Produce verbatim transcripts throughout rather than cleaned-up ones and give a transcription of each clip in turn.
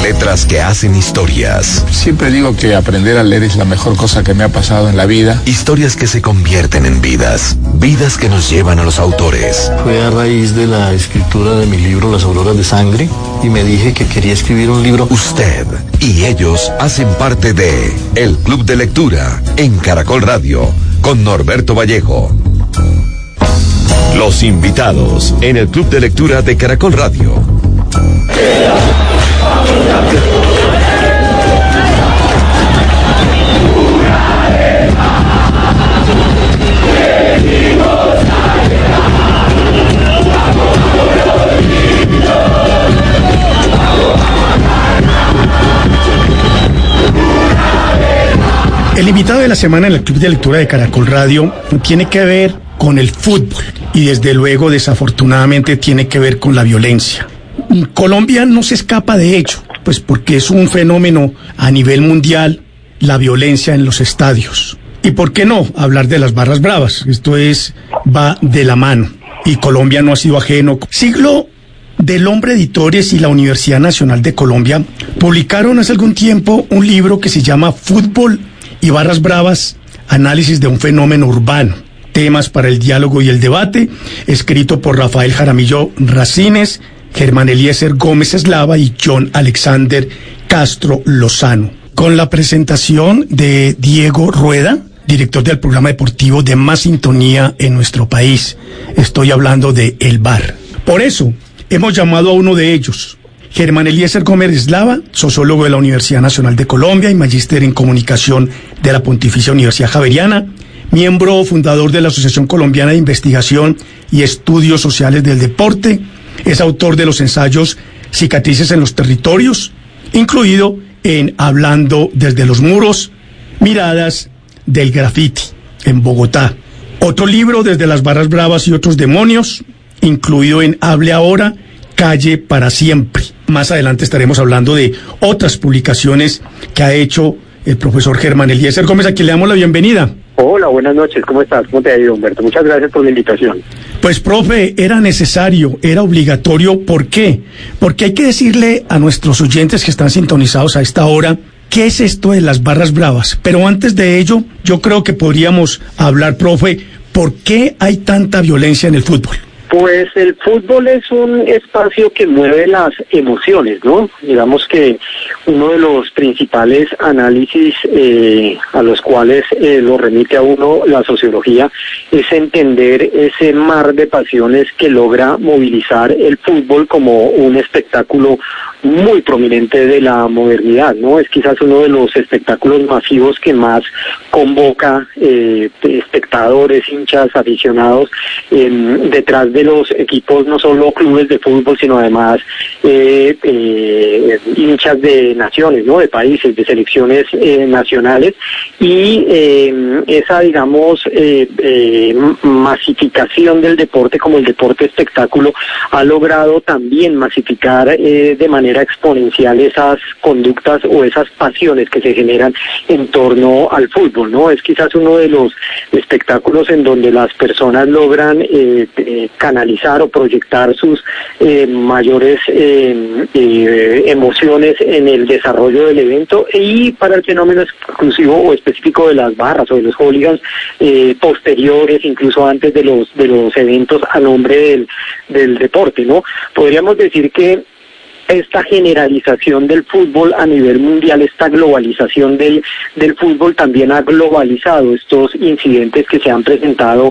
Letras que hacen historias. Siempre digo que aprender a leer es la mejor cosa que me ha pasado en la vida. Historias que se convierten en vidas. Vidas que nos llevan a los autores. Fue a raíz de la escritura de mi libro Las Auroras de Sangre y me dije que quería escribir un libro. Usted y ellos hacen parte de El Club de Lectura en Caracol Radio con Norberto Vallejo. Los invitados en el Club de Lectura de Caracol Radio. El invitado de la semana en el Club de Lectura de Caracol Radio tiene que ver con el fútbol y desde luego desafortunadamente tiene que ver con la violencia. Colombia no se escapa de ello, pues porque es un fenómeno a nivel mundial la violencia en los estadios. Y por qué no hablar de las barras bravas, esto es, va de la mano y Colombia no ha sido ajeno. Siglo del Hombre Editores y la Universidad Nacional de Colombia publicaron hace algún tiempo un libro que se llama Fútbol y Barras Bravas, análisis de un fenómeno urbano, temas para el diálogo y el debate, escrito por Rafael Jaramillo Racines, Germán Eliezer Gómez Eslava y John Alexander Castro Lozano, con la presentación de Diego Rueda, director del programa deportivo de más sintonía en nuestro país. Estoy hablando de El Bar. Por eso, hemos llamado a uno de ellos, Germán Eliezer Gómez Eslava, sociólogo de la Universidad Nacional de Colombia y magíster en comunicación de la Pontificia Universidad Javeriana, miembro fundador de la Asociación Colombiana de Investigación y Estudios Sociales del Deporte, es autor de los ensayos Cicatrices en los Territorios, incluido en Hablando desde los Muros, Miradas del Graffiti, en Bogotá. Otro libro, Desde las Barras Bravas y otros demonios, incluido en Hable Ahora, Calle para Siempre. Más adelante estaremos hablando de otras publicaciones que ha hecho el profesor Germán Eliezer Gómez, a quien le damos la bienvenida. Hola, buenas noches, ¿cómo estás? ¿Cómo te ha ido, Humberto? Muchas gracias por la invitación. Pues, profe, era necesario, era obligatorio. ¿Por qué? Porque hay que decirle a nuestros oyentes que están sintonizados a esta hora qué es esto de las barras bravas. Pero antes de ello, yo creo que podríamos hablar, profe, ¿por qué hay tanta violencia en el fútbol? Pues el fútbol es un espacio que mueve las emociones, ¿no? Digamos que uno de los principales análisis eh, a los cuales eh, lo remite a uno la sociología es entender ese mar de pasiones que logra movilizar el fútbol como un espectáculo muy prominente de la modernidad, ¿no? Es quizás uno de los espectáculos masivos que más convoca eh, espectadores, hinchas, aficionados eh, detrás de los equipos, no solo clubes de fútbol, sino además eh, eh, hinchas de naciones, ¿no? De países, de selecciones eh, nacionales, y eh, esa, digamos, eh, eh, masificación del deporte como el deporte espectáculo ha logrado también masificar eh, de manera exponencial esas conductas o esas pasiones que se generan en torno al fútbol, ¿no? Es quizás uno de los espectáculos en donde las personas logran eh, eh, canalizar o proyectar sus eh, mayores eh, eh, emociones en el desarrollo del evento, y para el fenómeno exclusivo o específico de las barras o de los hooligans eh, posteriores, incluso antes de los de los eventos a nombre del, del deporte, ¿no? Podríamos decir que esta generalización del fútbol a nivel mundial, esta globalización del, del fútbol también ha globalizado estos incidentes que se han presentado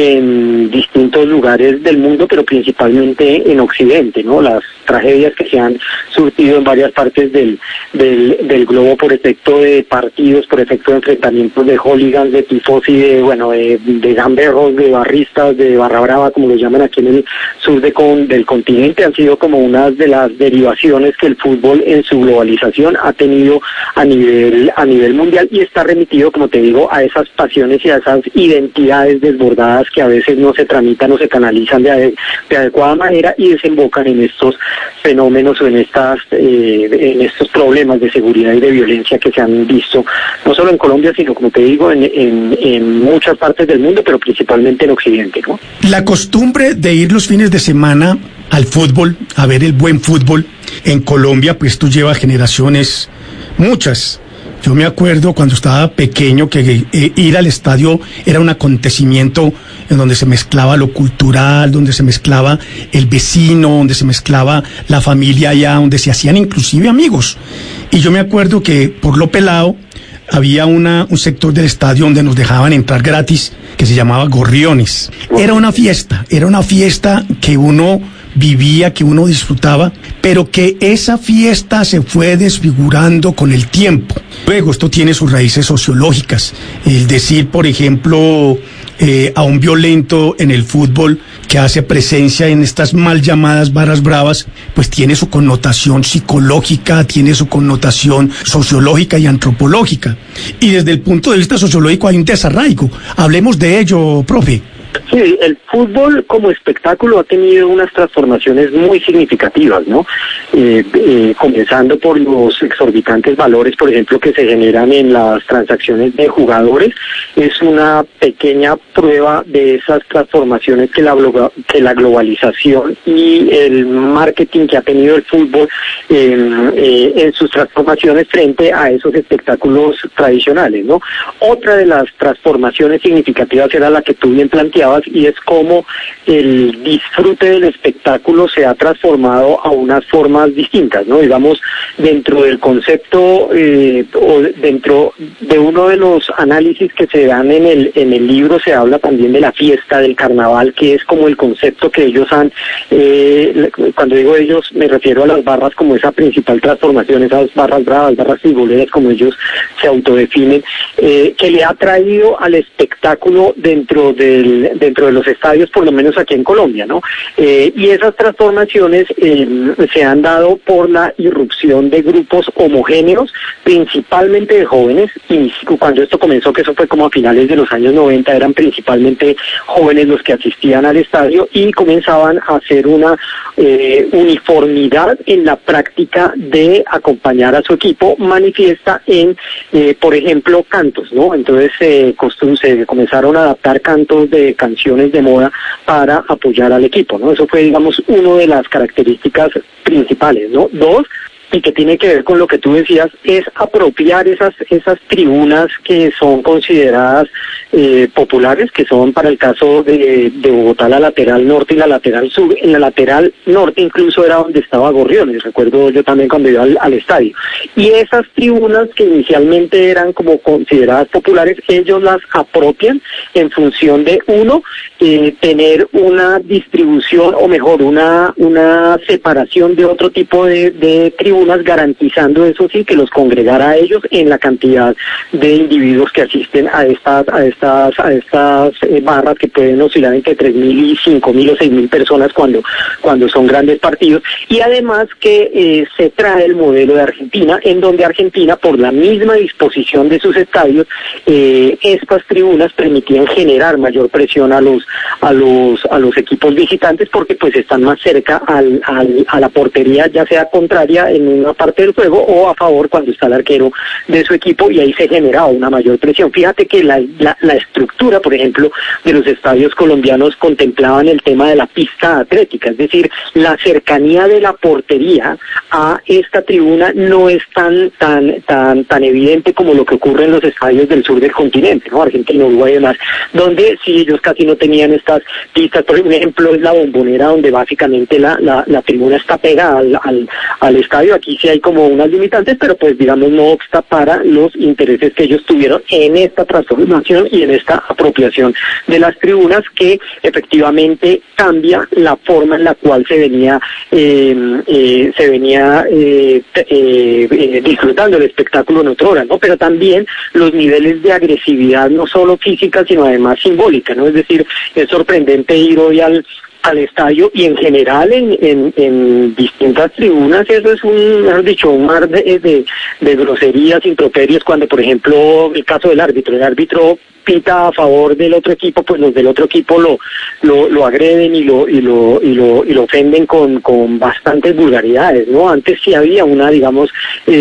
en distintos lugares del mundo, pero principalmente en Occidente, ¿no? Las tragedias que se han surtido en varias partes del, del, del globo por efecto de partidos, por efecto de enfrentamientos de hooligans, de tifosi, de, bueno, de, de gamberros, de barristas, de barra brava, como lo llaman aquí en el sur de con, del continente, han sido como unas de las derivaciones que el fútbol en su globalización ha tenido a nivel a nivel mundial, y está remitido, como te digo, a esas pasiones y a esas identidades desbordadas que a veces no se tramitan o se canalizan de, de adecuada manera y desembocan en estos fenómenos o en estas eh, en estos problemas de seguridad y de violencia que se han visto no solo en Colombia, sino, como te digo, en, en, en muchas partes del mundo, pero principalmente en Occidente, ¿no? La costumbre de ir los fines de semana al fútbol, a ver el buen fútbol. En Colombia, pues tú llevas generaciones, muchas. Yo me acuerdo cuando estaba pequeño que eh, ir al estadio era un acontecimiento en donde se mezclaba lo cultural, donde se mezclaba el vecino, donde se mezclaba la familia allá, donde se hacían inclusive amigos. Y yo me acuerdo que por lo pelado había una, un sector del estadio donde nos dejaban entrar gratis, que se llamaba Gorriones. Era una fiesta, era una fiesta que uno vivía, que uno disfrutaba, pero que esa fiesta se fue desfigurando con el tiempo. Luego esto tiene sus raíces sociológicas. El decir, por ejemplo, eh, a un violento en el fútbol que hace presencia en estas mal llamadas barras bravas, pues tiene su connotación psicológica, tiene su connotación sociológica y antropológica. Y desde el punto de vista sociológico hay un desarraigo. Hablemos de ello, profe. Sí, el fútbol como espectáculo ha tenido unas transformaciones muy significativas, ¿no? Eh, eh, comenzando por los exorbitantes valores, por ejemplo, que se generan en las transacciones de jugadores. Es una pequeña prueba de esas transformaciones que la, que la globalización y el marketing que ha tenido el fútbol eh, eh, en sus transformaciones frente a esos espectáculos tradicionales, ¿no? Otra de las transformaciones significativas era la que tú bien planteabas, y es como el disfrute del espectáculo se ha transformado a unas formas distintas, ¿no? Digamos, dentro del concepto eh, o dentro de uno de los análisis que se dan en el en el libro se habla también de la fiesta, del carnaval, que es como el concepto que ellos han, eh, cuando digo ellos me refiero a las barras como esa principal transformación, esas barras bravas, barras futboleras como ellos se autodefinen, eh, que le ha traído al espectáculo dentro del dentro de los estadios, por lo menos aquí en Colombia, ¿no? Eh, y esas transformaciones eh, se han dado por la irrupción de grupos homogéneos, principalmente de jóvenes, y cuando esto comenzó, que eso fue como a finales de los años noventa, eran principalmente jóvenes los que asistían al estadio y comenzaban a hacer una eh, uniformidad en la práctica de acompañar a su equipo, manifiesta en, eh, por ejemplo, cantos, ¿no? Entonces eh, costum- se comenzaron a adaptar cantos de canciones de moda para apoyar al equipo, ¿no? Eso fue, digamos, una de las características principales, ¿no? Dos, y que tiene que ver con lo que tú decías, es apropiar esas esas tribunas que son consideradas eh, populares, que son para el caso de, de Bogotá la lateral norte y la lateral sur. En la lateral norte incluso era donde estaba Gorriones, recuerdo yo también cuando iba al, al estadio. Y esas tribunas que inicialmente eran como consideradas populares, ellos las apropian en función de, uno, eh, tener una distribución, o mejor, una, una separación de otro tipo de, de tribunas, garantizando eso sí que los congregara a ellos en la cantidad de individuos que asisten a estas a estas a estas eh, barras, que pueden oscilar entre tres mil y cinco mil o seis mil personas cuando cuando son grandes partidos. Y además que eh, se trae el modelo de Argentina, en donde Argentina, por la misma disposición de sus estadios, eh, estas tribunas permitían generar mayor presión a los a los a los equipos visitantes, porque pues están más cerca al, al a la portería, ya sea contraria en una parte del juego o a favor cuando está el arquero de su equipo, y ahí se generaba una mayor presión. Fíjate que la, la, la estructura, por ejemplo, de los estadios colombianos contemplaban el tema de la pista atlética, es decir, la cercanía de la portería a esta tribuna no es tan tan tan tan evidente como lo que ocurre en los estadios del sur del continente, ¿no? Argentina, Uruguay y demás, donde sí ellos casi no tenían estas pistas. Por ejemplo, es la Bombonera, donde básicamente la, la, la tribuna está pegada al, al, al estadio. Aquí sí hay como unas limitantes, pero pues digamos no obsta para los intereses que ellos tuvieron en esta transformación y en esta apropiación de las tribunas, que efectivamente cambia la forma en la cual se venía eh, eh, se venía eh, eh, eh, disfrutando el espectáculo en otra hora, ¿no? Pero también los niveles de agresividad, no solo física, sino además simbólica, ¿no? Es decir, es sorprendente ir hoy al al estadio y en general en, en, en distintas tribunas, eso es un, mejor dicho, un mar de, de, de groserías, improperios, cuando por ejemplo el caso del árbitro, el árbitro pita a favor del otro equipo, pues los del otro equipo lo lo, lo agreden y lo y lo y lo y lo ofenden con con bastantes vulgaridades, ¿no? Antes sí había una, digamos,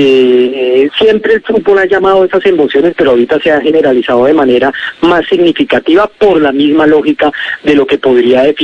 eh, siempre el fútbol ha llamado esas emociones, pero ahorita se ha generalizado de manera más significativa por la misma lógica de lo que podría definirse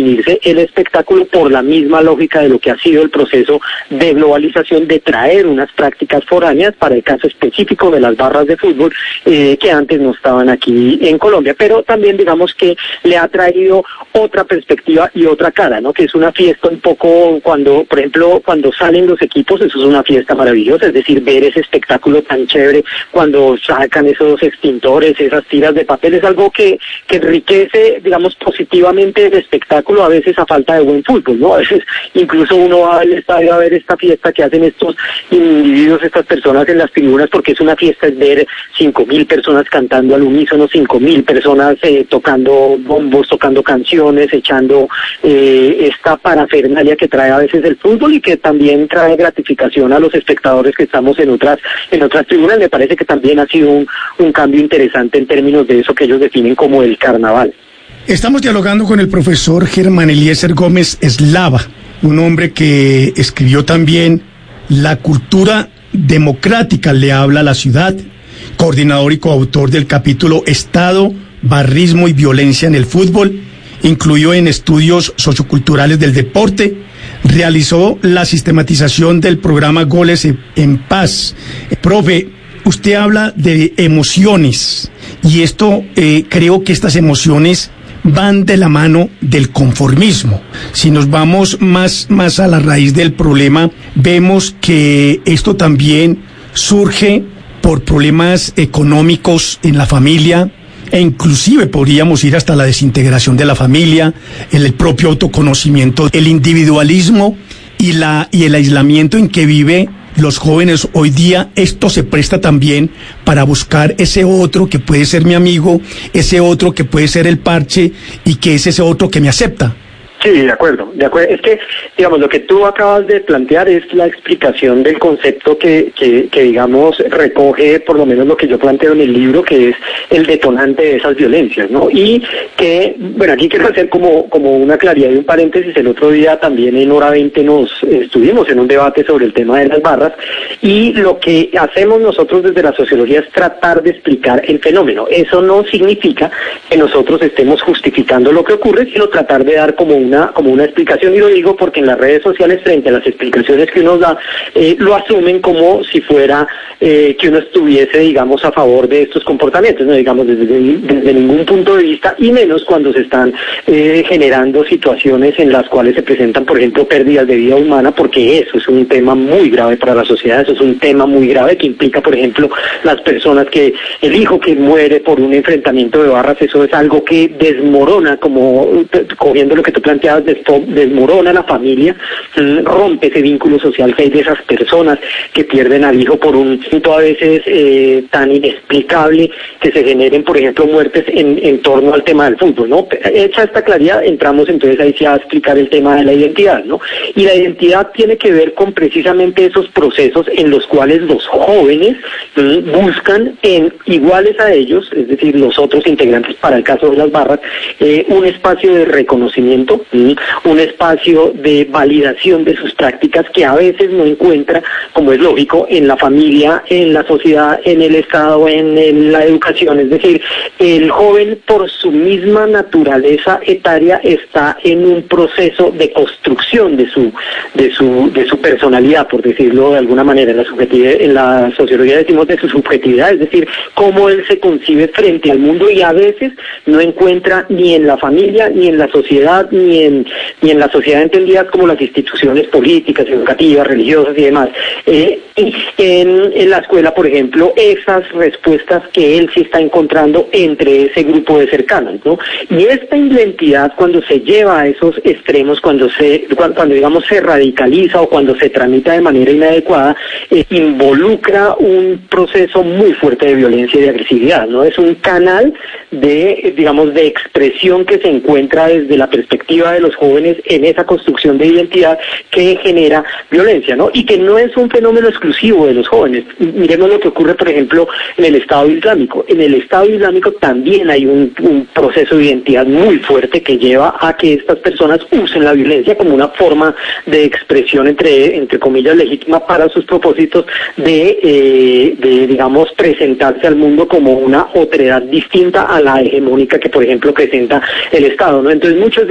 el espectáculo por la misma lógica de lo que ha sido el proceso de globalización, de traer unas prácticas foráneas para el caso específico de las barras de fútbol eh, que antes no estaban aquí en Colombia, pero también digamos que le ha traído otra perspectiva y otra cara, ¿no? Que es una fiesta un poco cuando, por ejemplo, cuando salen los equipos, eso es una fiesta maravillosa, es decir, ver ese espectáculo tan chévere cuando sacan esos extintores, esas tiras de papel, es algo que, que enriquece, digamos, positivamente el espectáculo, a veces a falta de buen fútbol, ¿no? A veces incluso uno va al estadio a ver esta fiesta que hacen estos individuos, estas personas en las tribunas, porque es una fiesta, es ver cinco mil personas cantando al unísono, cinco mil personas eh, tocando bombos, tocando canciones, echando eh, esta parafernalia que trae a veces el fútbol y que también trae gratificación a los espectadores que estamos en otras en otras tribunas. Me parece que también ha sido un, un cambio interesante en términos de eso que ellos definen como el carnaval. Estamos dialogando con el profesor Germán Eliezer Gómez Eslava, un hombre que escribió también La cultura democrática le habla a la ciudad, coordinador y coautor del capítulo Estado, barrismo y violencia en el fútbol, incluyó en estudios socioculturales del deporte, realizó la sistematización del programa Goles en Paz. Profe, usted habla de emociones y esto, eh, creo que estas emociones van de la mano del conformismo. Si nos vamos más, más a la raíz del problema, vemos que esto también surge por problemas económicos en la familia, e inclusive podríamos ir hasta la desintegración de la familia, el, el propio autoconocimiento, el individualismo y, la, y el aislamiento en que vive los jóvenes hoy día. Esto se presta también para buscar ese otro que puede ser mi amigo, ese otro que puede ser el parche y que es ese otro que me acepta. Sí, de acuerdo, de acuerdo. Es que, digamos, lo que tú acabas de plantear es la explicación del concepto que, que, que, digamos, recoge por lo menos lo que yo planteo en el libro, que es el detonante de esas violencias, ¿no? Y que, bueno, aquí quiero hacer como, como una claridad y un paréntesis. El otro día también en Hora veinte nos estuvimos en un debate sobre el tema de las barras, y lo que hacemos nosotros desde la sociología es tratar de explicar el fenómeno. Eso no significa que nosotros estemos justificando lo que ocurre, sino tratar de dar como una como una explicación, y lo digo porque en las redes sociales, frente a las explicaciones que uno da, eh, lo asumen como si fuera eh, que uno estuviese, digamos, a favor de estos comportamientos, no digamos desde, desde ningún punto de vista, y menos cuando se están eh, generando situaciones en las cuales se presentan, por ejemplo, pérdidas de vida humana, porque eso es un tema muy grave para la sociedad, eso es un tema muy grave que implica, por ejemplo, las personas que, el hijo que muere por un enfrentamiento de barras, eso es algo que desmorona, como cogiendo lo que tú planteas, desmorona la familia, rompe ese vínculo social que hay de esas personas que pierden al hijo por un punto a veces eh, tan inexplicable que se generen, por ejemplo, muertes en, en torno al tema del fútbol, ¿no? Hecha esta claridad, entramos entonces ahí sí a explicar el tema de la identidad, ¿no? Y la identidad tiene que ver con precisamente esos procesos en los cuales los jóvenes eh, buscan en iguales a ellos, es decir, los otros integrantes, para el caso de las barras, eh, un espacio de reconocimiento, un espacio de validación de sus prácticas que a veces no encuentra, como es lógico, en la familia, en la sociedad, en el Estado, en, en la educación. Es decir, el joven por su misma naturaleza etaria está en un proceso de construcción de su de su de su personalidad, por decirlo de alguna manera. En la subjetividad, en la sociología decimos de su subjetividad, es decir, cómo él se concibe frente al mundo, y a veces no encuentra ni en la familia, ni en la sociedad, ni en, ni en la sociedad entendidas como las instituciones políticas, educativas, religiosas y demás. Eh, y en, en la escuela, por ejemplo, esas respuestas que él sí está encontrando entre ese grupo de cercanos, ¿no? Y esta identidad, cuando se lleva a esos extremos, cuando se, cuando, cuando digamos se radicaliza o cuando se tramita de manera inadecuada, eh, involucra un proceso muy fuerte de violencia y de agresividad, ¿no? Es un canal de, digamos, de expresión que se encuentra desde la perspectiva de los jóvenes en esa construcción de identidad que genera violencia, ¿no? Y que no es un fenómeno exclusivo de los jóvenes. Miremos lo que ocurre, por ejemplo, en el Estado Islámico. En el Estado Islámico también hay un, un proceso de identidad muy fuerte que lleva a que estas personas usen la violencia como una forma de expresión, entre, entre comillas, legítima para sus propósitos de, eh, de, digamos, presentarse al mundo como una otredad distinta a la hegemónica que, por ejemplo, presenta el Estado, ¿no? Entonces, muchos de estos jóvenes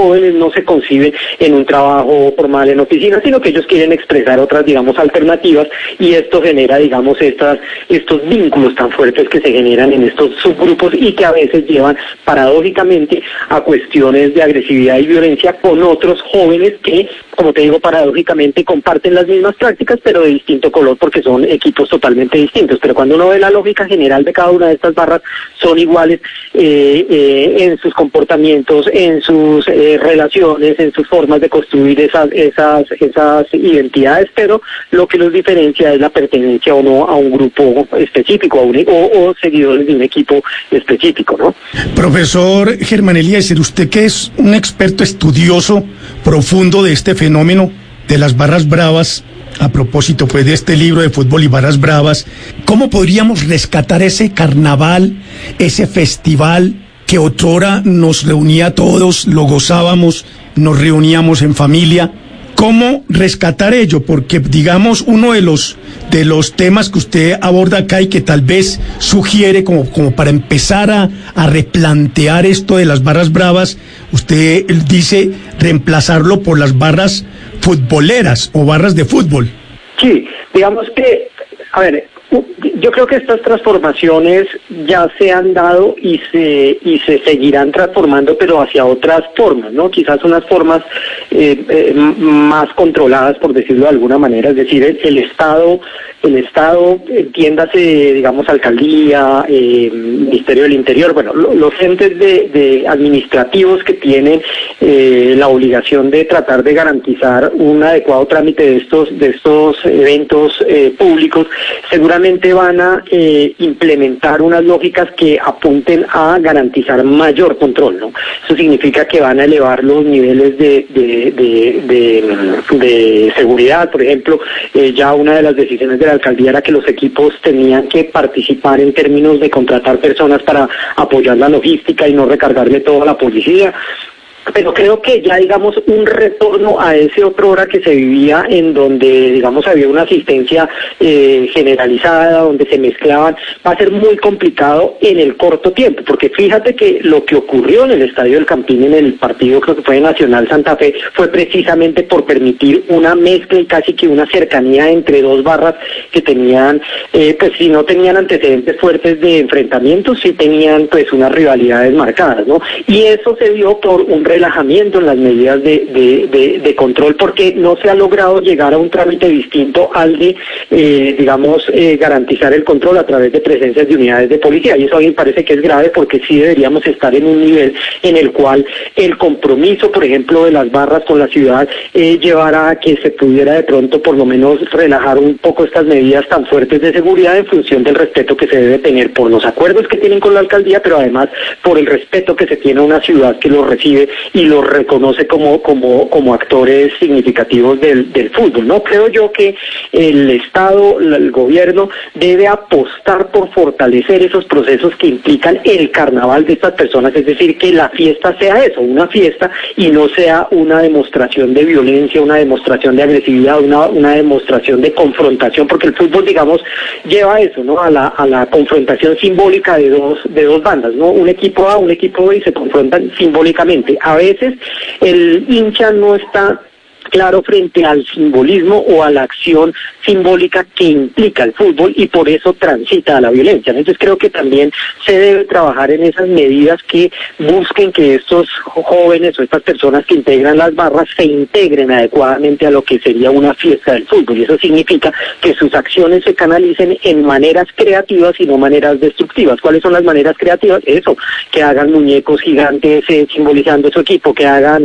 jóvenes no se concibe en un trabajo formal en oficina, sino que ellos quieren expresar otras, digamos, alternativas, y esto genera, digamos, estas, estos vínculos tan fuertes que se generan en estos subgrupos y que a veces llevan paradójicamente a cuestiones de agresividad y violencia con otros jóvenes que, como te digo, paradójicamente comparten las mismas prácticas, pero de distinto color porque son equipos totalmente distintos. Pero cuando uno ve la lógica general de cada una de estas barras, son iguales eh, eh, en sus comportamientos, en sus eh, relaciones, en sus formas de construir esas, esas, esas identidades, pero lo que los diferencia es la pertenencia o no a un grupo específico a un, o, o seguidores de un equipo específico, ¿no? Profesor Germán Eliezer, usted que es un experto estudioso profundo de este fenómeno de las barras bravas, a propósito pues de este libro de Fútbol y Barras Bravas, ¿cómo podríamos rescatar ese carnaval, ese festival que otrora nos reunía a todos, lo gozábamos, nos reuníamos en familia? ¿Cómo rescatar ello? Porque, digamos, uno de los de los temas que usted aborda acá y que tal vez sugiere como, como para empezar a, a replantear esto de las barras bravas, usted dice reemplazarlo por las barras futboleras o barras de fútbol. Sí, digamos que, a ver, yo creo que estas transformaciones ya se han dado y se y se seguirán transformando, pero hacia otras formas, ¿no? Quizás unas formas eh, eh, más controladas, por decirlo de alguna manera, es decir, el, el Estado, el Estado, entiéndase, digamos, alcaldía, eh, Ministerio del Interior, bueno, lo, los entes de, de administrativos que tienen eh, la obligación de tratar de garantizar un adecuado trámite de estos de estos eventos eh, públicos, seguramente van a eh, implementar unas lógicas que apunten a garantizar mayor control, ¿no? Eso significa que van a elevar los niveles de de, de, de, de seguridad. Por ejemplo, eh, ya una de las decisiones de la alcaldía era que los equipos tenían que participar en términos de contratar personas para apoyar la logística y no recargarle todo a la policía. Pero creo que ya, digamos, un retorno a ese otro hora que se vivía en donde, digamos, había una asistencia eh, generalizada, donde se mezclaban, va a ser muy complicado en el corto tiempo, porque fíjate que lo que ocurrió en el Estadio del Campín, en el partido, creo que fue de Nacional Santa Fe, fue precisamente por permitir una mezcla y casi que una cercanía entre dos barras que tenían, eh, pues si no tenían antecedentes fuertes de enfrentamientos, sí tenían pues unas rivalidades marcadas, ¿no? Y eso se dio por un relajamiento en las medidas de, de, de, de control, porque no se ha logrado llegar a un trámite distinto al de, eh, digamos, eh, garantizar el control a través de presencias de unidades de policía, y eso a mí me parece que es grave, porque sí deberíamos estar en un nivel en el cual el compromiso, por ejemplo, de las barras con la ciudad eh, llevara a que se pudiera de pronto por lo menos relajar un poco estas medidas tan fuertes de seguridad en función del respeto que se debe tener por los acuerdos que tienen con la alcaldía, pero además por el respeto que se tiene a una ciudad que los recibe y los reconoce como como como actores significativos del, del fútbol, ¿no? Creo yo que el Estado, el gobierno, debe apostar por fortalecer esos procesos que implican el carnaval de estas personas, es decir, que la fiesta sea eso, una fiesta, y no sea una demostración de violencia, una demostración de agresividad, una, una demostración de confrontación, porque el fútbol, digamos, lleva eso, ¿no? A la, a la confrontación simbólica de dos, de dos bandas, ¿no? Un equipo A, un equipo B, y se confrontan simbólicamente. A veces el hincha no está claro frente al simbolismo o a la acción simbólica que implica el fútbol, y por eso transita a la violencia. Entonces creo que también se debe trabajar en esas medidas que busquen que estos jóvenes o estas personas que integran las barras se integren adecuadamente a lo que sería una fiesta del fútbol, y eso significa que sus acciones se canalicen en maneras creativas y no maneras destructivas. ¿Cuáles son las maneras creativas? Eso, que hagan muñecos gigantes eh, simbolizando su equipo, que hagan,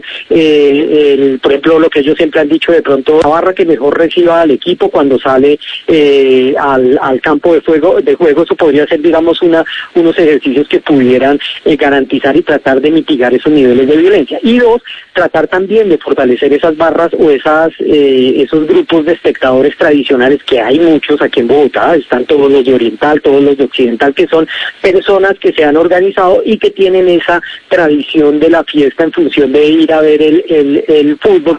eh, el, por ejemplo, lo que ellos siempre han dicho, de pronto la barra que mejor reciba al equipo cuando sale eh, al, al campo de juego, de juego, eso podría ser, digamos, una unos ejercicios que pudieran eh, garantizar y tratar de mitigar esos niveles de violencia. Y dos, tratar también de fortalecer esas barras o esas eh, esos grupos de espectadores tradicionales, que hay muchos aquí en Bogotá, están todos los de Oriental, todos los de Occidental, que son personas que se han organizado y que tienen esa tradición de la fiesta en función de ir a ver el, el, el fútbol con sus familias,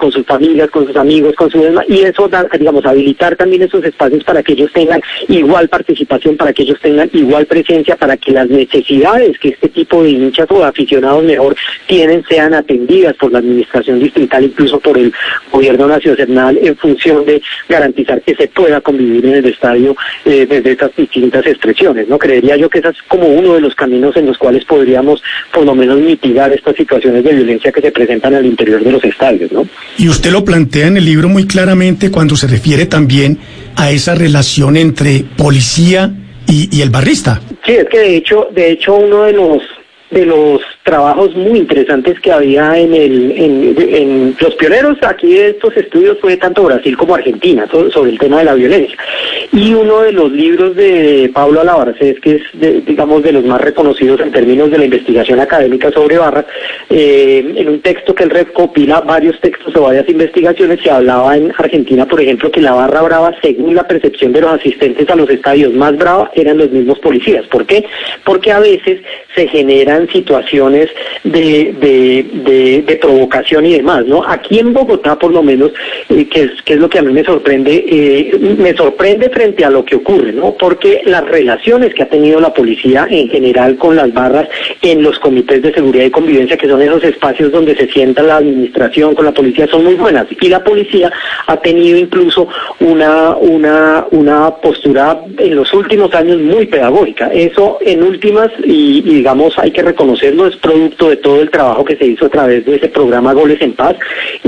amigas, con sus amigos, con su demás, y eso, da, digamos, habilitar también esos espacios para que ellos tengan igual participación, para que ellos tengan igual presencia, para que las necesidades que este tipo de hinchas o de aficionados mejor tienen sean atendidas por la administración distrital, incluso por el gobierno nacional, en función de garantizar que se pueda convivir en el estadio eh, desde estas distintas expresiones, ¿no? Creería yo que ese es como uno de los caminos en los cuales podríamos por lo menos mitigar estas situaciones de violencia que se presentan al interior de los estadios, ¿no? Y usted lo plantea en el libro muy claramente cuando se refiere también a esa relación entre policía y, y el barrista. Sí, es que de hecho, de hecho uno de los de los trabajos muy interesantes que había en el en, en los pioneros aquí de estos estudios fue tanto Brasil como Argentina sobre, sobre el tema de la violencia, y uno de los libros de Pablo Alabarcés, que es de, digamos de los más reconocidos en términos de la investigación académica sobre barras, eh, en un texto que él recopila varios textos o varias investigaciones, se hablaba en Argentina, por ejemplo, que la barra brava, según la percepción de los asistentes a los estadios, más brava eran los mismos policías. ¿Por qué? Porque a veces se generan situaciones de, de, de, de provocación y demás, ¿no? Aquí en Bogotá, por lo menos, eh, que, es, que es lo que a mí me sorprende, eh, me sorprende frente a lo que ocurre, ¿no? Porque las relaciones que ha tenido la policía en general con las barras en los comités de seguridad y convivencia, que son esos espacios donde se sienta la administración con la policía, son muy buenas, y la policía ha tenido incluso una, una, una postura en los últimos años muy pedagógica. Eso en últimas, y, y digamos, hay que reconocerlo, es producto de todo el trabajo que se hizo a través de ese programa Goles en Paz,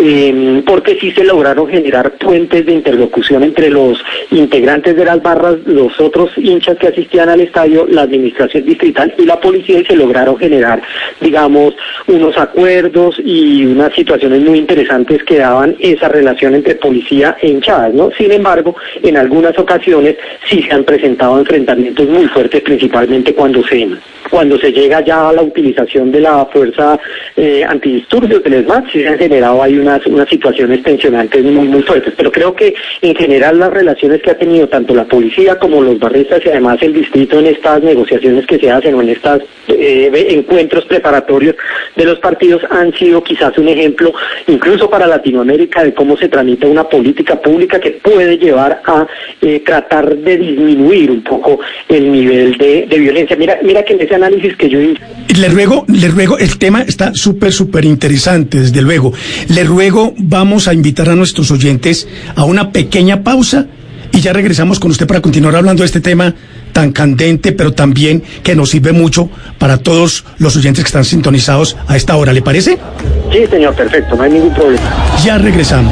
eh, porque sí se lograron generar puentes de interlocución entre los integrantes de las barras, los otros hinchas que asistían al estadio, la administración distrital y la policía, y se lograron generar, digamos, unos acuerdos y unas situaciones muy interesantes que daban esa relación entre policía e hinchadas, ¿no? Sin embargo, en algunas ocasiones sí se han presentado enfrentamientos muy fuertes, principalmente cuando se cuando se llega ya a la utilización de la fuerza eh, antidisturbios del ESMAD, sí se han generado ahí unas, unas situaciones tensionantes muy, muy fuertes, pero creo que en general las relaciones que ha tenido tanto la policía como los barristas y además el distrito en estas negociaciones que se hacen o en estos eh, encuentros preparatorios de los partidos han sido quizás un ejemplo incluso para Latinoamérica de cómo se tramita una política pública que puede llevar a eh, tratar de disminuir un poco el nivel de, de violencia. Mira, mira que en ese análisis que yo hice. Le ruego, le ruego, el tema está súper, súper interesante, desde luego. Le ruego, vamos a invitar a nuestros oyentes a una pequeña pausa y ya regresamos con usted para continuar hablando de este tema tan candente, pero también que nos sirve mucho para todos los oyentes que están sintonizados a esta hora. ¿Le parece? Sí, señor, perfecto, no hay ningún problema. Ya regresamos.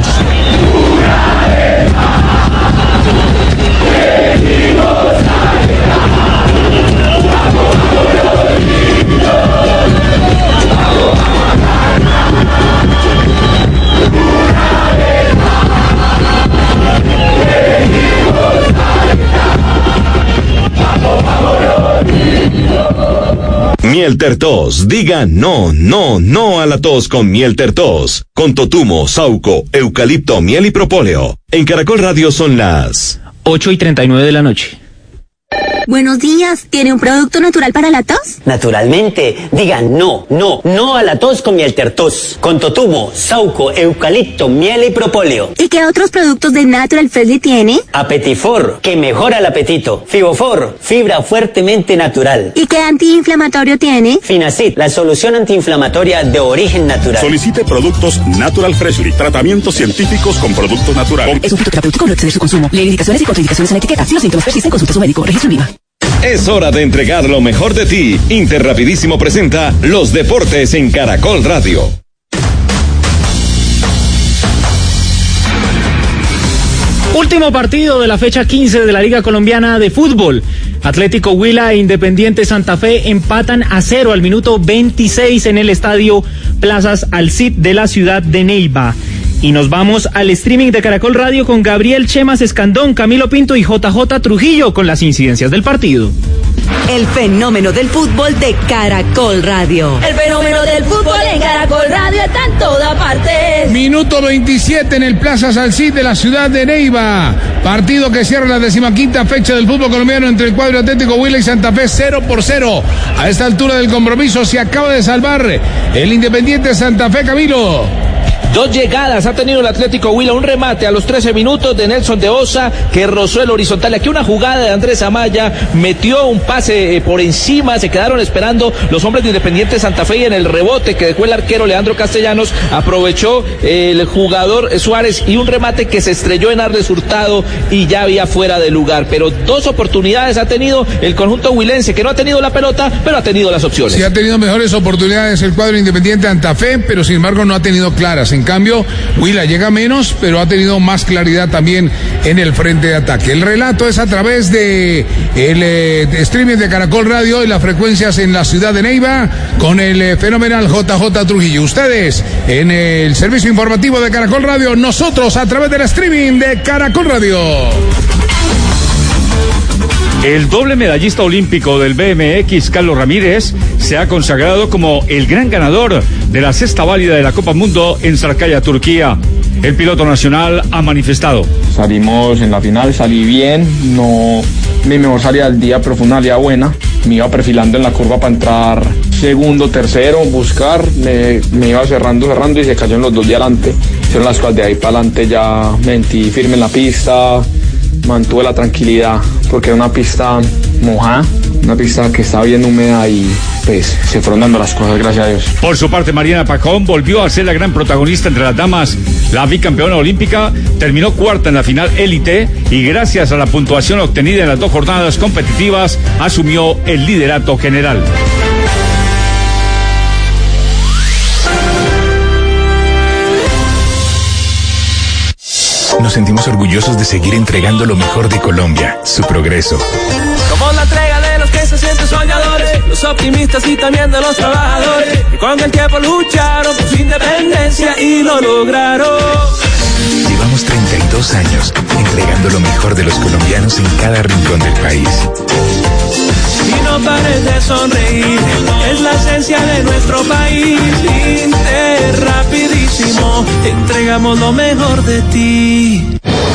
Miel Tertos, diga no, no, no a la tos con Miel Tertos, con totumo, sauco, eucalipto, miel y propóleo. En Caracol Radio son las ocho y treinta y nueve de la noche. Buenos días, ¿tiene un producto natural para la tos? Naturalmente, digan no, no, no a la tos con Miel Tertos, con totumo, sauco, eucalipto, miel y propóleo. ¿Y qué otros productos de Natural Freshly tiene? Apetifor, que mejora el apetito. Fibofor, fibra fuertemente natural. ¿Y qué antiinflamatorio tiene? Finacid, la solución antiinflamatoria de origen natural. Solicite productos Natural Freshly, tratamientos científicos con productos naturales. Es un fitoterapéutico, no excede su consumo. Lee indicaciones y contraindicaciones en la etiqueta. Si los síntomas persisten, consulte a su médico. Registro en Viva. Es hora de entregar lo mejor de ti. Interrapidísimo presenta los deportes en Caracol Radio. Último partido de la fecha quince de la Liga Colombiana de Fútbol. Atlético Huila e Independiente Santa Fe empatan a cero al minuto veintiséis en el estadio Plazas Al Cid de la ciudad de Neiva. Y nos vamos al streaming de Caracol Radio con Gabriel Chemas Escandón, Camilo Pinto y J J Trujillo con las incidencias del partido. El fenómeno del fútbol de Caracol Radio. El fenómeno del fútbol en Caracol Radio está en toda parte. Minuto veintisiete en el Plaza Salcid de la ciudad de Neiva. Partido que cierra la decimaquinta fecha del fútbol colombiano entre el cuadro Atlético Huila y Santa Fe, cero por cero. A esta altura del compromiso se acaba de salvar el Independiente Santa Fe, Camilo. Dos llegadas ha tenido el Atlético Huila, un remate a los trece minutos de Nelson de Osa que rozó el horizontal. Aquí una jugada de Andrés Amaya, metió un pase eh, por encima, se quedaron esperando los hombres de Independiente Santa Fe y en el rebote que dejó el arquero Leandro Castellanos aprovechó eh, el jugador Suárez y un remate que se estrelló en Arles Hurtado y ya había fuera de lugar. Pero dos oportunidades ha tenido el conjunto huilense, que no ha tenido la pelota, pero ha tenido las opciones. Sí, ha tenido mejores oportunidades el cuadro Independiente Santa Fe, pero sin embargo no ha tenido claras. En cambio, Huila llega menos, pero ha tenido más claridad también en el frente de ataque. El relato es a través de el eh, streaming de Caracol Radio y las frecuencias en la ciudad de Neiva con el eh, fenomenal J J Trujillo. Ustedes en el servicio informativo de Caracol Radio, nosotros a través del streaming de Caracol Radio. El doble medallista olímpico del B M X, Carlos Ramírez, se ha consagrado como el gran ganador de la cesta válida de la Copa Mundo en Sarkaya, Turquía. El piloto nacional ha manifestado: salimos en la final, salí bien, no mi mejor salida del día, pero fue una salida buena. Me iba perfilando en la curva para entrar segundo, tercero, buscar, me, me iba cerrando, cerrando y se cayeron los dos de adelante. Hicieron las cosas de ahí para adelante, ya me sentí firme en la pista, mantuve la tranquilidad porque era una pista mojada, una pista que estaba bien húmeda y pues se fueron dando las cosas, gracias a Dios. Por su parte, Mariana Pajón volvió a ser la gran protagonista entre las damas. La bicampeona olímpica terminó cuarta en la final élite y gracias a la puntuación obtenida en las dos jornadas competitivas asumió el liderato general. Nos sentimos orgullosos de seguir entregando lo mejor de Colombia, su progreso. Somos la entrega de los que se sienten soñadores, los optimistas y también de los trabajadores, que con el tiempo lucharon por su independencia y lo lograron. Llevamos treinta y dos años entregando lo mejor de los colombianos en cada rincón del país. Y no pares de sonreír, es la esencia de nuestro país. Inter, rapidísimo, te entregamos lo mejor de ti.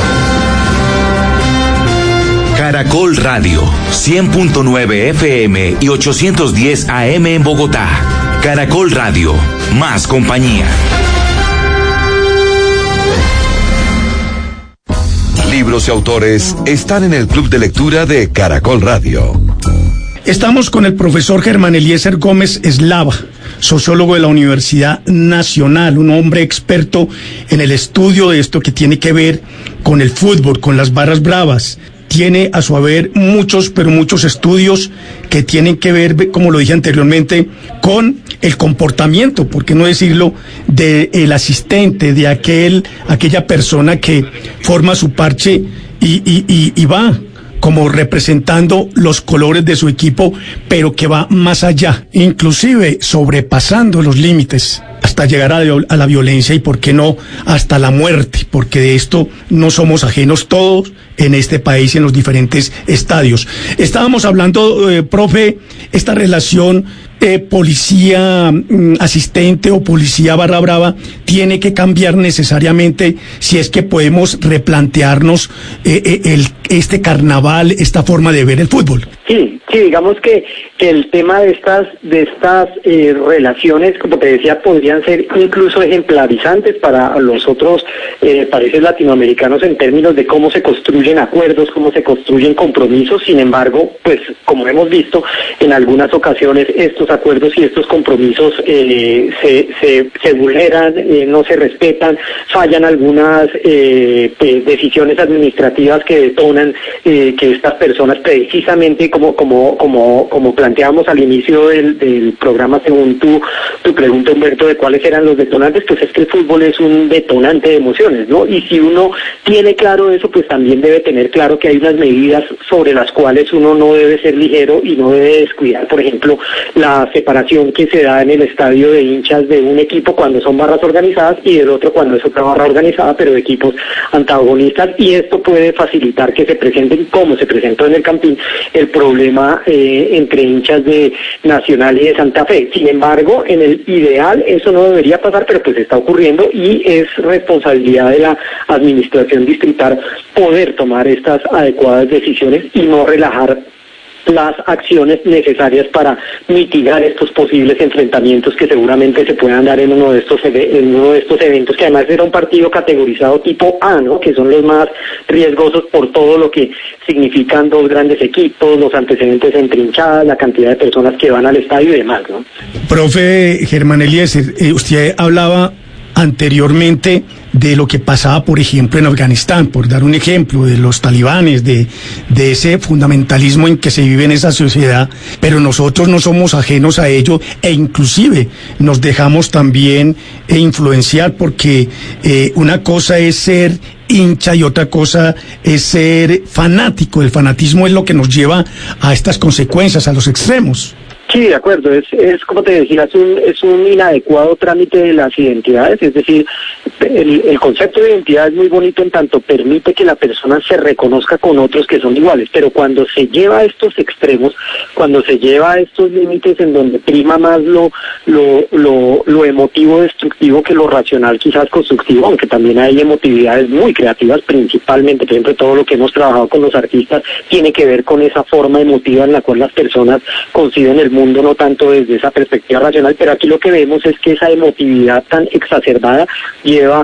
Caracol Radio, cien punto nueve F M y ochocientos diez A M en Bogotá. Caracol Radio, más compañía. Libros y autores están en el Club de Lectura de Caracol Radio. Estamos con el profesor Germán Eliezer Gómez Eslava, sociólogo de la Universidad Nacional, un hombre experto en el estudio de esto que tiene que ver con el fútbol, con las barras bravas. Tiene a su haber muchos, pero muchos estudios que tienen que ver, como lo dije anteriormente, con el comportamiento, por qué no decirlo, del asistente, de aquel, aquella persona que forma su parche y, y, y, y va como representando los colores de su equipo, pero que va más allá, inclusive sobrepasando los límites hasta llegar a, a la violencia y por qué no hasta la muerte, porque de esto no somos ajenos todos en este país y en los diferentes estadios. Estábamos hablando, eh, profe, esta relación eh, policía mm, asistente o policía barra brava tiene que cambiar necesariamente si es que podemos replantearnos eh, eh, el, este carnaval, esta forma de ver el fútbol. Sí, sí, digamos que, que el tema de estas de estas eh, relaciones, como te decía, podrían ser incluso ejemplarizantes para los otros eh, países latinoamericanos en términos de cómo se construyen acuerdos, cómo se construyen compromisos. Sin embargo, pues como hemos visto en algunas ocasiones, estos acuerdos y estos compromisos eh, se, se, se vulneran, eh, no se respetan, fallan algunas eh, pues, decisiones administrativas que detonan eh, que estas personas precisamente como como como como planteábamos al inicio del, del programa, según tu tu pregunta, Humberto, de cuáles eran los detonantes, pues es que el fútbol es un detonante de emociones, ¿no? Y si uno tiene claro eso, pues también debe tener claro que hay unas medidas sobre las cuales uno no debe ser ligero y no debe descuidar, por ejemplo, la separación que se da en el estadio de hinchas de un equipo cuando son barras organizadas y del otro cuando es otra barra organizada, pero de equipos antagonistas, y esto puede facilitar que se presenten, como se presentó en el Campín, el problema eh, entre hinchas de Nacional y de Santa Fe. Sin embargo, en el ideal eso no debería pasar, pero pues está ocurriendo y es responsabilidad de la administración distrital poder tomar estas adecuadas decisiones y no relajar las acciones necesarias para mitigar estos posibles enfrentamientos que seguramente se puedan dar en uno de estos en uno de estos eventos, que además era un partido categorizado tipo A, ¿no? Que son los más riesgosos por todo lo que significan dos grandes equipos, los antecedentes entre hinchadas, la cantidad de personas que van al estadio y demás, ¿no? Profe Germán Eliezer, eh, usted hablaba anteriormente de lo que pasaba, por ejemplo, en Afganistán, por dar un ejemplo, de los talibanes, de, de ese fundamentalismo en que se vive en esa sociedad, pero nosotros no somos ajenos a ello e inclusive nos dejamos también eh, influenciar, porque eh, una cosa es ser hincha y otra cosa es ser fanático. El fanatismo es lo que nos lleva a estas consecuencias, a los extremos. Sí, de acuerdo, es, es como te decía, es un, es un inadecuado trámite de las identidades, es decir, el, el concepto de identidad es muy bonito en tanto permite que la persona se reconozca con otros que son iguales, pero cuando se lleva a estos extremos, cuando se lleva a estos límites en donde prima más lo, lo, lo, lo emotivo destructivo que lo racional quizás constructivo, aunque también hay emotividades muy creativas, principalmente, por ejemplo, todo lo que hemos trabajado con los artistas tiene que ver con esa forma emotiva en la cual las personas conciben el mundo, no tanto desde esa perspectiva racional, pero aquí lo que vemos es que esa emotividad tan exacerbada lleva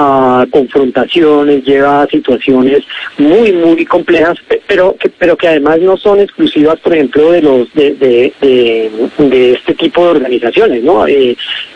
a confrontaciones, lleva a situaciones muy, muy complejas, pero que, pero que además no son exclusivas, por ejemplo, de los de, de, de, de este tipo de organizaciones, ¿no? Eh,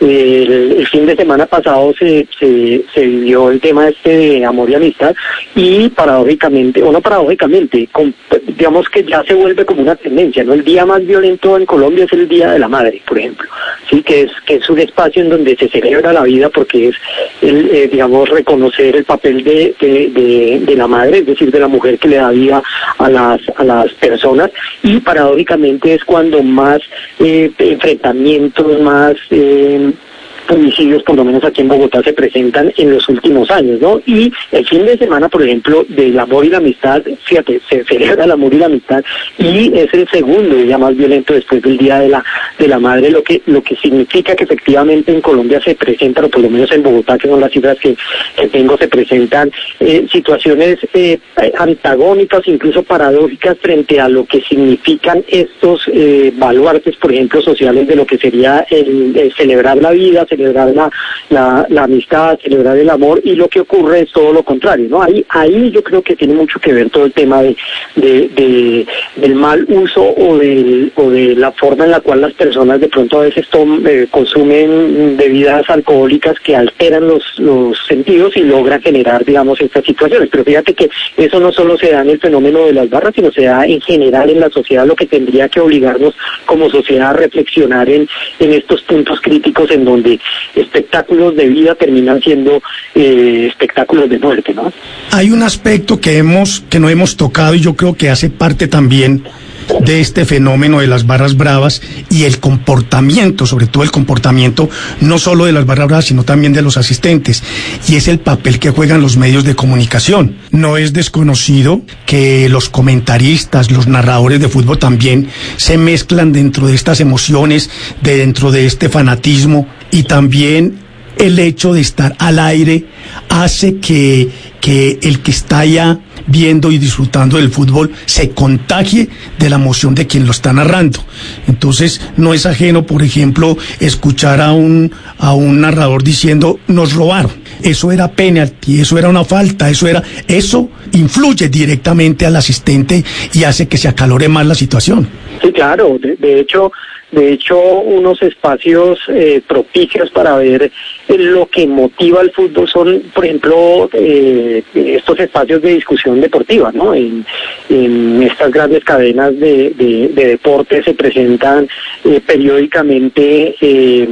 el, el fin de semana pasado se, se, se vivió el tema este de amor y amistad y paradójicamente, o no paradójicamente, con, digamos que ya se vuelve como una tendencia, ¿no? El día más violento en Colombia es el Día de la Madre, por ejemplo, sí, que es que es un espacio en donde se celebra la vida porque es el, eh, digamos, reconocer el papel de, de, de, de la madre, es decir, de la mujer que le da vida a las a las personas, y paradójicamente es cuando más eh, enfrentamientos, más eh, homicidios, por lo menos aquí en Bogotá, se presentan en los últimos años, ¿no? Y el fin de semana, por ejemplo, del amor y la amistad, fíjate, se celebra el amor y la amistad y es el segundo día más violento después del Día de la de la Madre, lo que lo que significa que efectivamente en Colombia se presentan, o por lo menos en Bogotá, que son las cifras que, que tengo, se presentan eh, situaciones eh, antagónicas, incluso paradójicas, frente a lo que significan estos eh, baluartes, por ejemplo, sociales de lo que sería el, el celebrar la vida, celebrar la, la, la amistad, celebrar el amor, y lo que ocurre es todo lo contrario, ¿no? Ahí, ahí yo creo que tiene mucho que ver todo el tema de, de, de del mal uso o de, o de la forma en la cual las personas de pronto a veces tom, eh, consumen bebidas alcohólicas que alteran los, los sentidos y logran generar, digamos, estas situaciones. Pero fíjate que eso no solo se da en el fenómeno de las barras, sino se da en general en la sociedad, lo que tendría que obligarnos como sociedad a reflexionar en, en estos puntos críticos en donde espectáculos de vida terminan siendo eh, espectáculos de muerte, ¿no? Hay un aspecto que hemos que no hemos tocado y yo creo que hace parte también de este fenómeno de las barras bravas y el comportamiento, sobre todo el comportamiento no solo de las barras bravas, sino también de los asistentes, y es el papel que juegan los medios de comunicación. No es desconocido que los comentaristas, los narradores de fútbol también se mezclan dentro de estas emociones, de dentro de este fanatismo, y también el hecho de estar al aire hace que, que el que está allá viendo y disfrutando del fútbol se contagie de la emoción de quien lo está narrando. Entonces no es ajeno, por ejemplo, escuchar a un a un narrador diciendo nos robaron, eso era penalti, eso era una falta, eso era eso influye directamente al asistente y hace que se acalore más la situación. Sí, claro, de, de hecho De hecho, unos espacios eh, propicios para ver eh, lo que motiva al fútbol son, por ejemplo, eh, estos espacios de discusión deportiva, ¿no? En, en estas grandes cadenas de, de, de deporte se presentan eh, periódicamente eh,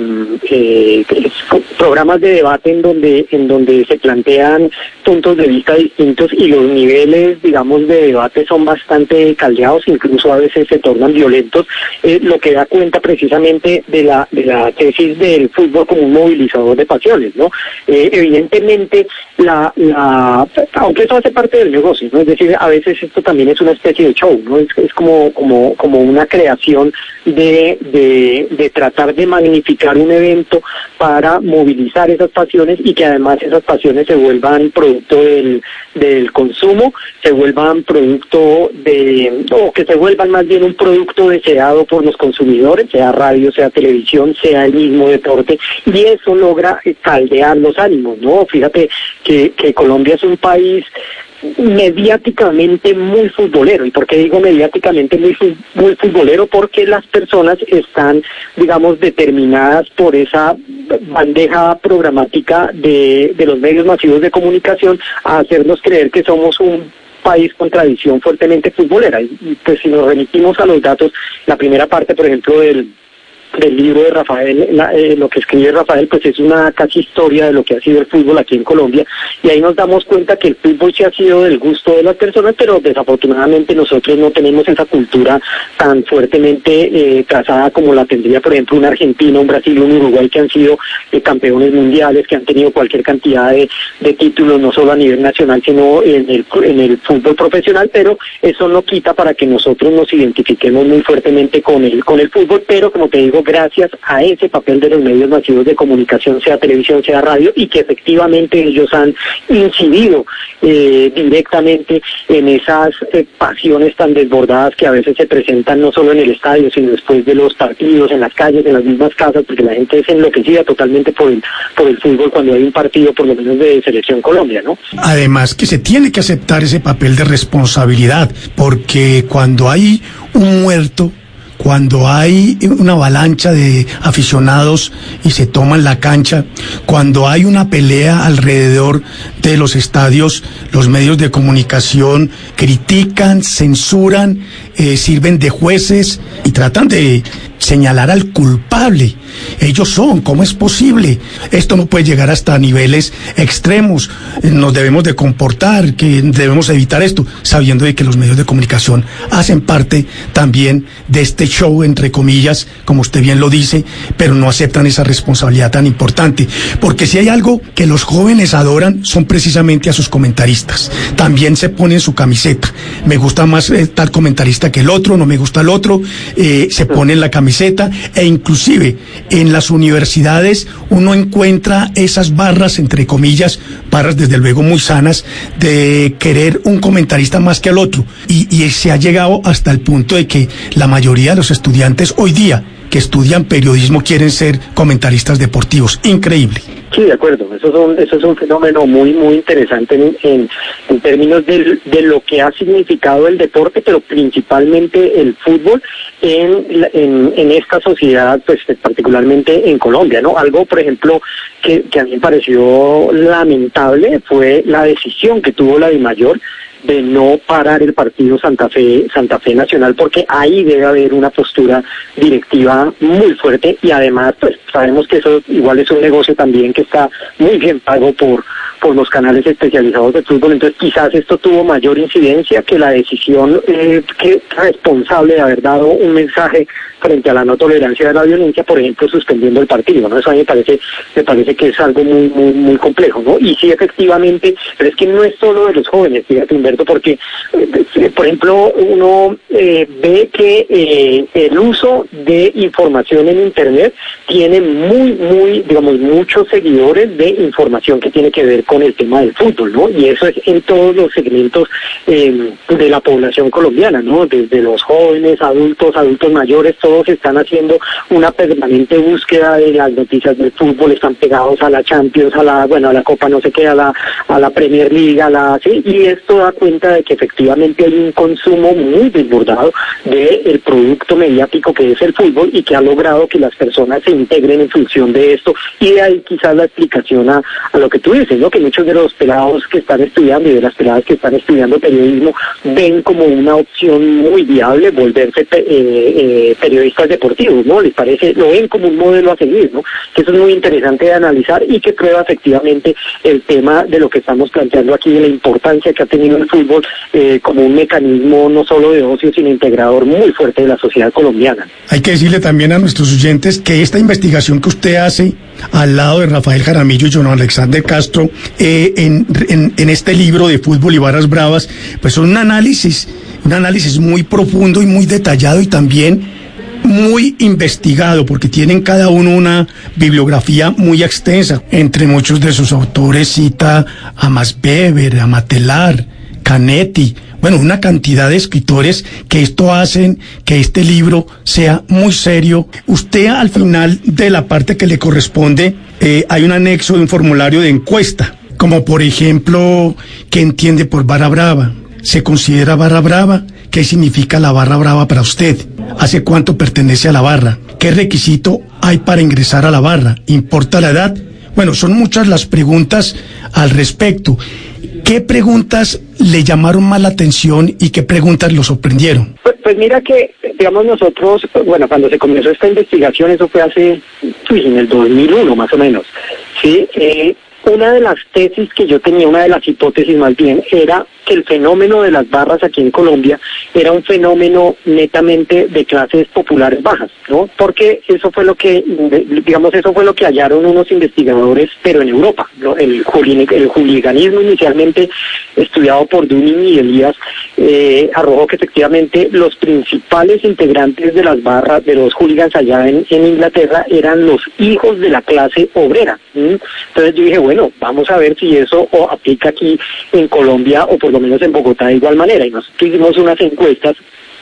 eh, programas de debate en donde en donde se plantean puntos de vista distintos y los niveles, digamos, de debate son bastante caldeados, incluso a veces se tornan violentos, eh, lo que da cuenta precisamente de la de la tesis del fútbol como un movilizador de pasiones, ¿no? Eh, evidentemente, la, la aunque eso hace parte del negocio, ¿no? Es decir, a veces esto también también es una especie de show, ¿no? Es, es como, como, como una creación de, de, de tratar de magnificar un evento para movilizar esas pasiones y que además esas pasiones se vuelvan producto del, del consumo, se vuelvan producto de, o que se vuelvan más bien un producto deseado por los consumidores, sea radio, sea televisión, sea el mismo deporte, y eso logra caldear los ánimos, ¿no? Fíjate que, que Colombia es un país mediáticamente muy futbolero. ¿Y por qué digo mediáticamente muy, muy futbolero? Porque las personas están, digamos, determinadas por esa bandeja programática de, de los medios masivos de comunicación a hacernos creer que somos un país con tradición fuertemente futbolera. Y, y pues si nos remitimos a los datos, la primera parte, por ejemplo, del del libro de Rafael, la, eh, lo que escribe Rafael, pues es una casi historia de lo que ha sido el fútbol aquí en Colombia, y ahí nos damos cuenta que el fútbol sí ha sido del gusto de las personas, pero desafortunadamente nosotros no tenemos esa cultura tan fuertemente eh, trazada como la tendría, por ejemplo, un Argentina, un Brasil, un Uruguay, que han sido eh, campeones mundiales, que han tenido cualquier cantidad de, de títulos, no solo a nivel nacional, sino en el, en el fútbol profesional, pero eso no quita para que nosotros nos identifiquemos muy fuertemente con el, con el fútbol, pero como te digo, gracias a ese papel de los medios masivos de comunicación, sea televisión, sea radio, y que efectivamente ellos han incidido eh, directamente en esas eh, pasiones tan desbordadas que a veces se presentan no solo en el estadio, sino después de los partidos, en las calles, en las mismas casas, porque la gente es enloquecida totalmente por el, por el fútbol cuando hay un partido, por lo menos de Selección Colombia, ¿no? Además que se tiene que aceptar ese papel de responsabilidad, porque cuando hay un muerto, cuando hay una avalancha de aficionados y se toman la cancha, cuando hay una pelea alrededor de los estadios, los medios de comunicación critican, censuran, eh, sirven de jueces y tratan de señalar al culpable. Ellos son, ¿cómo es posible? Esto no puede llegar hasta niveles extremos. Nos debemos de comportar, que debemos evitar esto, sabiendo de que los medios de comunicación hacen parte también de este show, entre comillas, como usted bien lo dice, pero no aceptan esa responsabilidad tan importante. Porque si hay algo que los jóvenes adoran, son precisamente a sus comentaristas. También se ponen su camiseta. Me gusta más eh, tal comentarista que el otro, no me gusta el otro, eh, se ponen la camiseta, e inclusive en las universidades uno encuentra esas barras, entre comillas, barras desde luego muy sanas, de querer un comentarista más que al otro, y, y se ha llegado hasta el punto de que la mayoría de los estudiantes hoy día que estudian periodismo quieren ser comentaristas deportivos. Increíble. Sí, de acuerdo. Eso es un, eso es un fenómeno muy, muy interesante en, en, en términos de, de lo que ha significado el deporte, pero principalmente el fútbol en, en, en esta sociedad, pues particularmente en Colombia, ¿no? Algo, por ejemplo, que, que a mí me pareció lamentable fue la decisión que tuvo la DIMAYOR de no parar el partido Santa Fe Santa Fe Nacional, porque ahí debe haber una postura directiva muy fuerte, y además pues sabemos que eso igual es un negocio también que está muy bien pago por por los canales especializados de fútbol. Entonces quizás esto tuvo mayor incidencia que la decisión eh, que responsable de haber dado un mensaje frente a la no tolerancia de la violencia, por ejemplo, suspendiendo el partido, ¿no? Eso a mí me parece, me parece que es algo muy, muy, muy complejo, ¿no? Y sí, efectivamente, pero es que no es solo de los jóvenes, fíjate, Humberto, porque, eh, por ejemplo, uno eh, ve que eh, el uso de información en Internet tiene muy, muy, digamos, muchos seguidores de información que tiene que ver con el tema del fútbol, ¿no? Y eso es en todos los segmentos eh, de la población colombiana, ¿no? Desde los jóvenes, adultos, adultos mayores, todos están haciendo una permanente búsqueda de las noticias del fútbol, están pegados a la Champions, a la, bueno, a la Copa no sé qué, a la, a la Premier League, a la, sí, y esto da cuenta de que efectivamente hay un consumo muy desbordado del producto mediático que es el fútbol, y que ha logrado que las personas se integren en función de esto, y de ahí quizás la explicación a, a lo que tú dices, ¿no? Que muchos de los pelados que están estudiando y de las peladas que están estudiando periodismo ven como una opción muy viable volverse eh, eh, periodistas deportivos, ¿no? Les parece, lo ven como un modelo a seguir, ¿no? Que eso es muy interesante de analizar y que prueba efectivamente el tema de lo que estamos planteando aquí, de la importancia que ha tenido el fútbol eh, como un mecanismo no solo de ocio, sino integrador muy fuerte de la sociedad colombiana. Hay que decirle también a nuestros oyentes que esta investigación que usted hace al lado de Rafael Jaramillo y John Alexander Castro, eh, en, en, en este libro de Fútbol y Barras Bravas, pues son un análisis, un análisis muy profundo y muy detallado y también muy investigado, porque tienen cada uno una bibliografía muy extensa. Entre muchos de sus autores cita a Max Weber, a Matelar, Canetti, bueno, una cantidad de escritores que esto hacen que este libro sea muy serio. Usted al final de la parte que le corresponde, eh, hay un anexo de un formulario de encuesta, como por ejemplo, ¿qué entiende por barra brava? ¿Se considera barra brava? ¿Qué significa la barra brava para usted? ¿Hace cuánto pertenece a la barra? ¿Qué requisito hay para ingresar a la barra? ¿Importa la edad? Bueno, son muchas las preguntas al respecto. ¿Qué preguntas le llamaron más la atención y qué preguntas lo sorprendieron? Pues, pues mira que, digamos, nosotros, bueno, cuando se comenzó esta investigación, eso fue hace, uy, en el dos mil uno más o menos, ¿sí? Eh, una de las tesis que yo tenía, una de las hipótesis más bien, era que el fenómeno de las barras aquí en Colombia era un fenómeno netamente de clases populares bajas, ¿no? Porque eso fue lo que, digamos, eso fue lo que hallaron unos investigadores, pero en Europa, ¿no? El, el hooliganismo inicialmente estudiado por Dunning y Elías eh, arrojó que efectivamente los principales integrantes de las barras, de los hooligans allá en, en Inglaterra, eran los hijos de la clase obrera. ¿sí? Entonces yo dije, bueno, vamos a ver si eso o aplica aquí en Colombia o por lo menos en Bogotá de igual manera. Y nosotros hicimos unas encuestas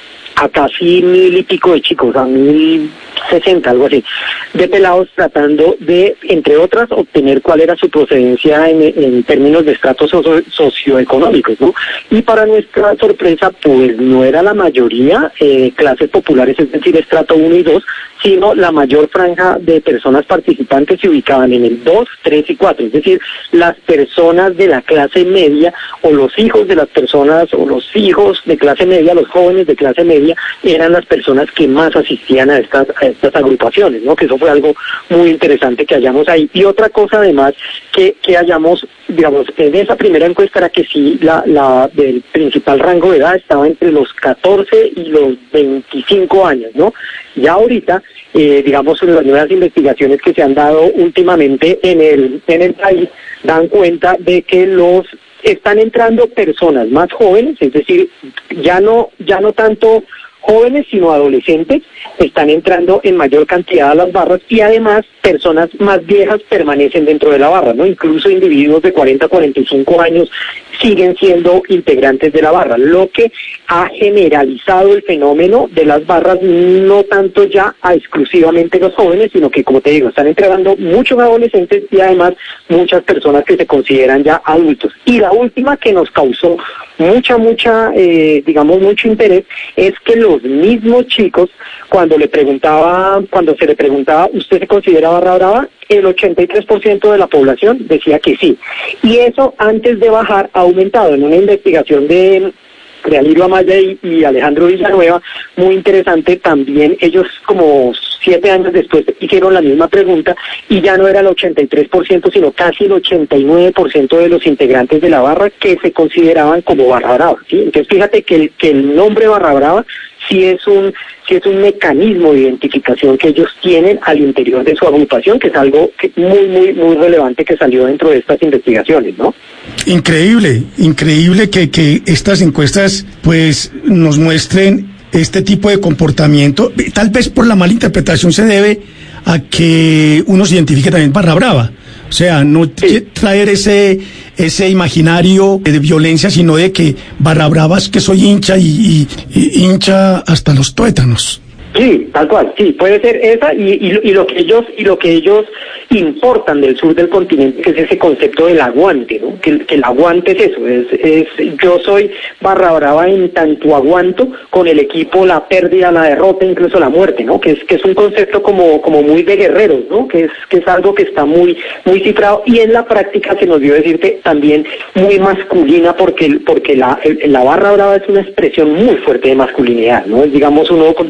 a casi mil y pico de chicos, a mil sesenta, algo así, de pelados, tratando de, entre otras, obtener cuál era su procedencia en, en términos de estratos socio, socioeconómicos, ¿no? Y para nuestra sorpresa, pues no era la mayoría eh, clases populares, es decir, estrato uno y dos, sino la mayor franja de personas participantes se ubicaban en el dos, tres y cuatro, es decir, las personas de la clase media o los hijos de las personas o los hijos de clase media, los jóvenes de clase media, eran las personas que más asistían a estas, a estas agrupaciones, ¿no? Que eso fue algo muy interesante que hallamos ahí. Y otra cosa además que, que hallamos, digamos, en esa primera encuesta era que sí, la, la del principal rango de edad estaba entre los catorce y los veinticinco años, ¿no? Ya ahorita, eh, digamos, las nuevas investigaciones que se han dado últimamente en el, en el país dan cuenta de que los están entrando personas más jóvenes, es decir, ya no, ya no tanto jóvenes sino adolescentes, están entrando en mayor cantidad a las barras y además personas más viejas permanecen dentro de la barra, ¿no? Incluso individuos de cuarenta a cuarenta y cinco años siguen siendo integrantes de la barra, lo que ha generalizado el fenómeno de las barras, no tanto ya a exclusivamente los jóvenes, sino que, como te digo, están entregando muchos adolescentes y además muchas personas que se consideran ya adultos. Y la última que nos causó mucha, mucha, eh, digamos, mucho interés, es que los mismos chicos, cuando le preguntaba, cuando se le preguntaba, ¿usted se considera barra brava?, el ochenta y tres por ciento de la población decía que sí. Y eso, antes de bajar, ha aumentado. En una investigación de de Alirio Amaya y, y Alejandro Villanueva, muy interesante, también ellos como siete años después hicieron la misma pregunta y ya no era el ochenta y tres por ciento, sino casi el ochenta y nueve por ciento de los integrantes de la barra que se consideraban como barra brava, ¿sí? Entonces fíjate que el, que el nombre barra brava sí es un sí es un mecanismo de identificación que ellos tienen al interior de su agrupación, que es algo que muy, muy, muy relevante que salió dentro de estas investigaciones, ¿no? Increíble, increíble que, que estas encuestas pues nos muestren este tipo de comportamiento. Tal vez por la mala interpretación se debe a que uno se identifique también barra brava. O sea, no sí. traer ese ese imaginario de violencia, sino de que barra brava es que soy hincha y, y, y hincha hasta los tuétanos. Sí, tal cual, sí, puede ser esa y, y, y lo que ellos y lo que ellos importan del sur del continente, que es ese concepto del aguante, ¿no? Que, que el aguante es eso, es, es yo soy barra brava en tanto aguanto con el equipo la pérdida, la derrota, incluso la muerte, ¿no? Que es que es un concepto como como muy de guerreros, ¿no? Que es que es algo que está muy muy cifrado y en la práctica se nos dio decirte también muy masculina porque porque la el, la barra brava es una expresión muy fuerte de masculinidad, ¿no? Es, digamos, uno decía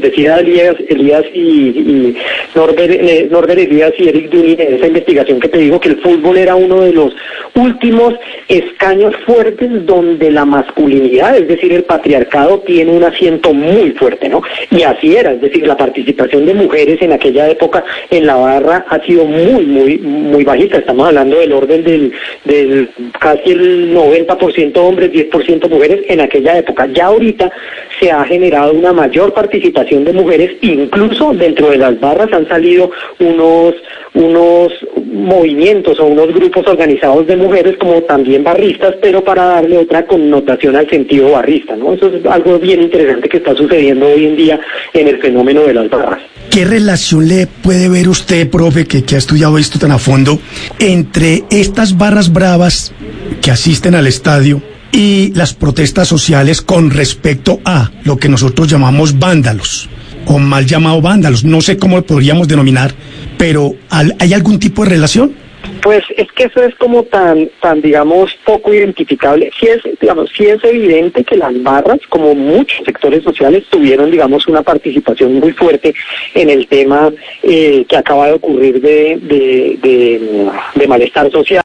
Elías, Elías y, y Norbert, eh, Norbert Elías y Eric Dunin en esa investigación que te digo, que el fútbol era uno de los últimos escaños fuertes donde la masculinidad, es decir, el patriarcado, tiene un asiento muy fuerte, ¿no? Y así era, es decir, la participación de mujeres en aquella época en la barra ha sido muy, muy, muy bajita. Estamos hablando del orden del, del casi el noventa por ciento hombres, diez por ciento mujeres en aquella época. Ya ahorita se ha generado una mayor participación de mujeres, incluso dentro de las barras han salido unos unos movimientos o unos grupos organizados de mujeres como también barristas, pero para darle otra connotación al sentido barrista, ¿no? Eso es algo bien interesante que está sucediendo hoy en día en el fenómeno de las barras. ¿Qué relación le puede ver usted, profe, que, que ha estudiado esto tan a fondo, entre estas barras bravas que asisten al estadio y las protestas sociales con respecto a lo que nosotros llamamos vándalos, o mal llamados vándalos? No sé cómo lo podríamos denominar, pero ¿hay algún tipo de relación? Pues es que eso es como tan, tan digamos, poco identificable. Sí es, digamos, sí es evidente que las barras, como muchos sectores sociales, tuvieron, digamos, una participación muy fuerte en el tema eh, que acaba de ocurrir de, de, de, de malestar social.